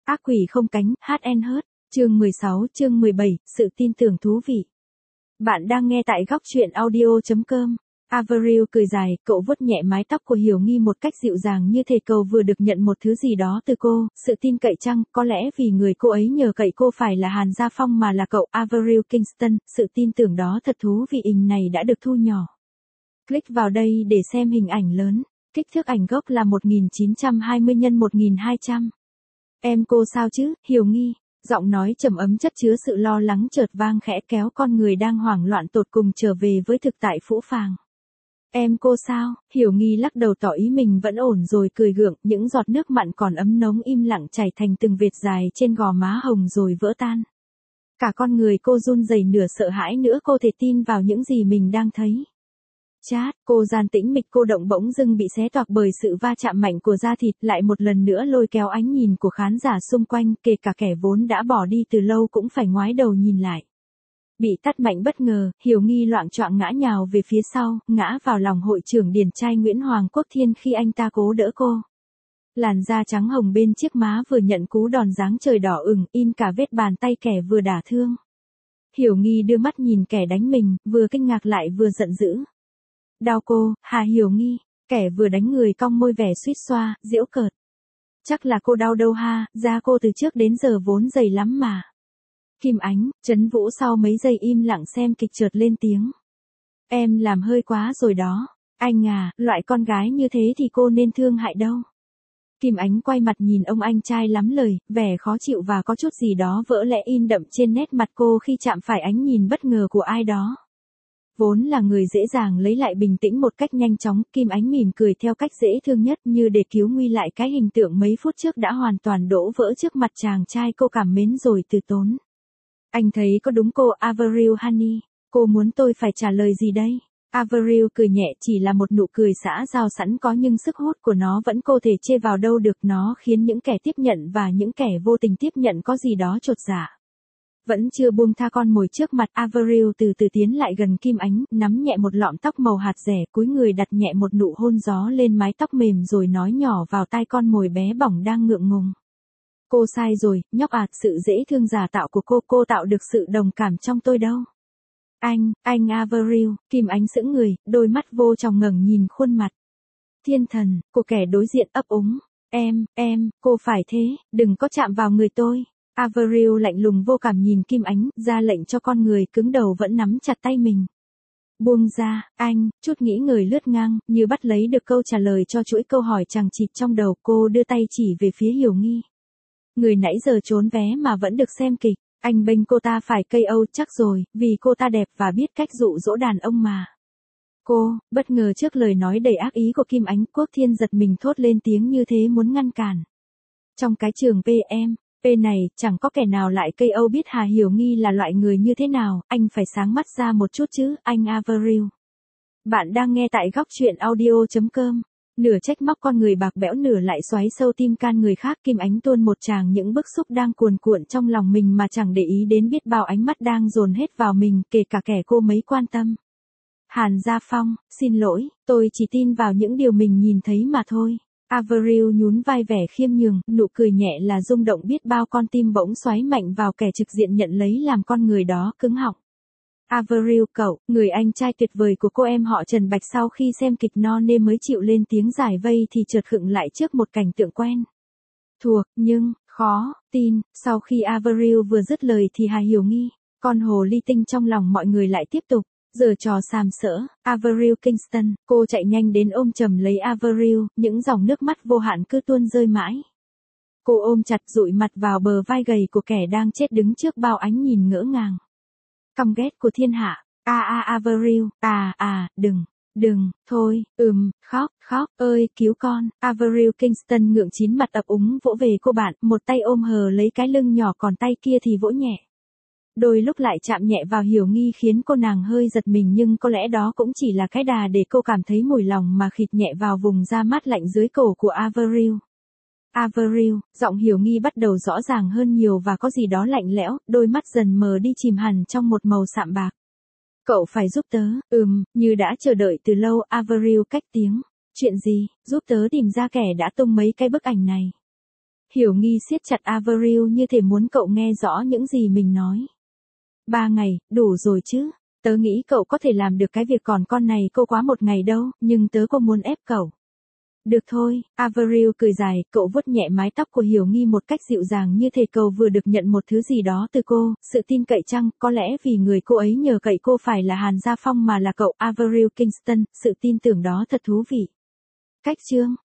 Ác quỷ không cánh, HN Hớt, chương 16, chương 17, sự tin tưởng thú vị. Bạn đang nghe tại góc truyện audio.com. Avril cười dài, cậu vuốt nhẹ mái tóc của Hiểu Nghi một cách dịu dàng như thể cậu vừa được nhận một thứ gì đó từ cô, sự tin cậy chăng, có lẽ vì người cô ấy nhờ cậy cô phải là Hàn Gia Phong mà là cậu Avril Kingston, sự tin tưởng đó thật thú vị. Hình này đã được thu nhỏ. Click vào đây để xem hình ảnh lớn, kích thước ảnh gốc là 1920 x 1200. Em cô sao chứ, Hiểu Nghi? Giọng nói trầm ấm chất chứa sự lo lắng chợt vang khẽ kéo con người đang hoảng loạn tột cùng trở về với thực tại phũ phàng. Em cô sao? Hiểu Nghi lắc đầu tỏ ý mình vẫn ổn rồi cười gượng, những giọt nước mặn còn ấm nóng im lặng chảy thành từng vệt dài trên gò má hồng rồi vỡ tan. Cả con người cô run rẩy nửa sợ hãi nữa cô thể tin vào những gì mình đang thấy. Chát, cô gian tĩnh mịch cô động bỗng dưng bị xé toạc bởi sự va chạm mạnh của da thịt lại một lần nữa lôi kéo ánh nhìn của khán giả xung quanh, kể cả kẻ vốn đã bỏ đi từ lâu cũng phải ngoái đầu nhìn lại. Bị tát mạnh bất ngờ, Hiểu Nghi loạng choạng ngã nhào về phía sau, ngã vào lòng hội trưởng điển trai Nguyễn Hoàng Quốc Thiên khi anh ta cố đỡ cô. Làn da trắng hồng bên chiếc má vừa nhận cú đòn giáng trời đỏ ửng, in cả vết bàn tay kẻ vừa đả thương. Hiểu Nghi đưa mắt nhìn kẻ đánh mình, vừa kinh ngạc lại vừa giận dữ. Đau cô, hả Hiểu Nghi? Kẻ vừa đánh người cong môi vẻ suýt xoa, giễu cợt. Chắc là cô đau đâu ha, da cô từ trước đến giờ vốn dày lắm mà. Kim Ánh, Trấn Vũ sau mấy giây im lặng xem kịch chợt lên tiếng. Em làm hơi quá rồi đó. Anh à, loại con gái như thế thì cô nên thương hại đâu. Kim Ánh quay mặt nhìn ông anh trai lắm lời, vẻ khó chịu và có chút gì đó vỡ lẽ in đậm trên nét mặt cô khi chạm phải ánh nhìn bất ngờ của ai đó. Vốn là người dễ dàng lấy lại bình tĩnh một cách nhanh chóng, Kim Ánh mỉm cười theo cách dễ thương nhất như để cứu nguy lại cái hình tượng mấy phút trước đã hoàn toàn đổ vỡ trước mặt chàng trai cô cảm mến rồi từ tốn. Anh thấy có đúng cô Avril Honey, cô muốn tôi phải trả lời gì đây? Avril cười nhẹ chỉ là một nụ cười xã giao sẵn có nhưng sức hút của nó vẫn cô thể chê vào đâu được nó khiến những kẻ tiếp nhận và những kẻ vô tình tiếp nhận có gì đó chột dạ. Vẫn chưa buông tha con mồi trước mặt Avril từ từ tiến lại gần Kim Ánh, nắm nhẹ một lọn tóc màu hạt rẻ cúi người đặt nhẹ một nụ hôn gió lên mái tóc mềm rồi nói nhỏ vào tai con mồi bé bỏng đang ngượng ngùng. Cô sai rồi, nhóc ạt, sự dễ thương giả tạo của cô tạo được sự đồng cảm trong tôi đâu. Anh Avril, Kim Ánh sững người, đôi mắt vô tròng ngẩng nhìn khuôn mặt. Thiên thần, của kẻ đối diện ấp úng. Cô phải thế, đừng có chạm vào người tôi. Avril lạnh lùng vô cảm nhìn Kim Ánh, ra lệnh cho con người cứng đầu vẫn nắm chặt tay mình. Buông ra, anh, chút nghĩ ngợi lướt ngang, như bắt lấy được câu trả lời cho chuỗi câu hỏi chằng chịt trong đầu cô đưa tay chỉ về phía Hiểu Nghi. Người nãy giờ trốn vé mà vẫn được xem kịch, anh bênh cô ta phải KO chắc rồi, vì cô ta đẹp và biết cách dụ dỗ đàn ông mà. Cô, bất ngờ trước lời nói đầy ác ý của Kim Ánh, Quốc Thiên giật mình thốt lên tiếng như thế muốn ngăn cản. Trong cái trường P này, chẳng có kẻ nào lại KO biết Hà Hiểu Nghi là loại người như thế nào, anh phải sáng mắt ra một chút chứ, anh Avril. Bạn đang nghe tại góc truyện audio.com. Nửa trách móc con người bạc bẽo nửa lại xoáy sâu tim can người khác, Kim Ánh tuôn một tràng những bức xúc đang cuồn cuộn trong lòng mình mà chẳng để ý đến biết bao ánh mắt đang dồn hết vào mình, kể cả kẻ cô mấy quan tâm. Hàn Gia Phong, xin lỗi, tôi chỉ tin vào những điều mình nhìn thấy mà thôi. Avril nhún vai vẻ khiêm nhường, nụ cười nhẹ là rung động biết bao con tim bỗng xoáy mạnh vào kẻ trực diện nhận lấy làm con người đó cứng họng. Avril cậu, người anh trai tuyệt vời của cô em họ Trần Bạch sau khi xem kịch no nê mới chịu lên tiếng giải vây thì chợt khựng lại trước một cảnh tượng quen thuộc, nhưng, khó tin, sau khi Avril vừa dứt lời thì Hà Hiểu Nghi, con hồ ly tinh trong lòng mọi người lại tiếp tục. Giờ trò sàm sỡ, Avril Kingston, cô chạy nhanh đến ôm chầm lấy Avril, những dòng nước mắt vô hạn cứ tuôn rơi mãi. Cô ôm chặt dụi mặt vào bờ vai gầy của kẻ đang chết đứng trước bao ánh nhìn ngỡ ngàng. Căm ghét của thiên hạ, Avril, thôi, khóc, ơi, cứu con, Avril Kingston ngượng chín mặt ấp úng vỗ về cô bạn, một tay ôm hờ lấy cái lưng nhỏ còn tay kia thì vỗ nhẹ. Đôi lúc lại chạm nhẹ vào Hiểu Nghi khiến cô nàng hơi giật mình nhưng có lẽ đó cũng chỉ là cái đà để cô cảm thấy mùi lòng mà khịt nhẹ vào vùng da mát lạnh dưới cổ của Avril. Avril, giọng Hiểu Nghi bắt đầu rõ ràng hơn nhiều và có gì đó lạnh lẽo, đôi mắt dần mờ đi chìm hẳn trong một màu sạm bạc. Cậu phải giúp tớ, như đã chờ đợi từ lâu, Avril cách tiếng. Chuyện gì, giúp tớ tìm ra kẻ đã tung mấy cái bức ảnh này. Hiểu Nghi siết chặt Avril như thể muốn cậu nghe rõ những gì mình nói. 3 ngày, đủ rồi chứ. Tớ nghĩ cậu có thể làm được cái việc còn con này cô quá 1 ngày đâu, nhưng tớ không muốn ép cậu. Được thôi, Avril cười dài, cậu vuốt nhẹ mái tóc của Hiểu Nghi một cách dịu dàng như thể cậu vừa được nhận một thứ gì đó từ cô, sự tin cậy chăng, có lẽ vì người cô ấy nhờ cậy cô phải là Hàn Gia Phong mà là cậu Avril Kingston, sự tin tưởng đó thật thú vị. Cách chương